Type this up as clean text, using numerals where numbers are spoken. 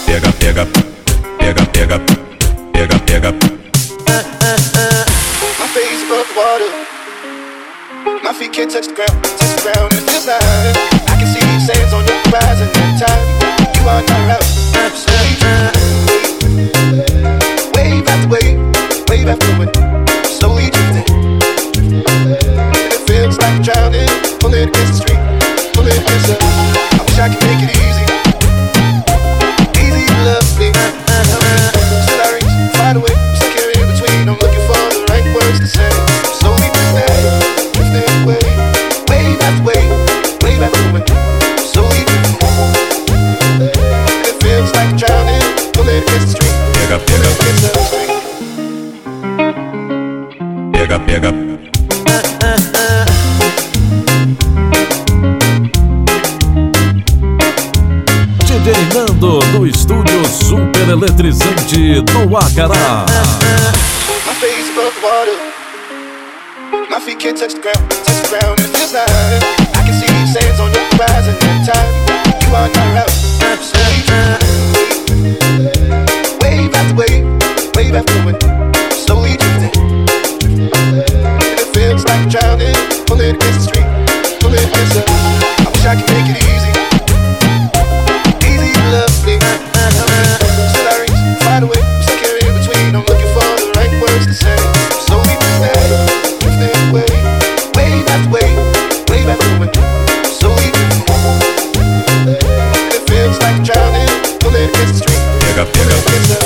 pega, pega, pega, pega, pega, pega. My face above the water, my feet can't touch the ground, and it feels like I can see sands on the horizon. Every time you are not around, slowly wave after wave, wave after wave, slowly drifting. And it feels like I'm drowning, pulling against the street, pulling against the. I wish I could make it easy, easy to love me. Still I reach, find a way, stuck here in between. I'm looking for the right words to say. Slowly drifting away, wave after wave, wave after wave, slowly drifting. And it feels like I'm drowning, pulling against the street, Pega, pulling pega, against the street. pega, pega. DJ Nando do estúdio super eletrizante do Acará. My face above the water, my feet can't touch the ground, and it feels like I can see sands on the horizon. Every time you are not around, slowly wave after wave, wave after wave, slowly drifting. And it feels like I'm drowning, pulling against the street, pulling against the. I wish I could make it easy, easy to love me. Still I reach, find a way, stuck here in between. I'm looking for the right words to say. Slowly drifting away, wave after wave, wave after wave, slowly drifting. And it feels like I'm drowning, pulling against the street, Pega, pulling pega, against the.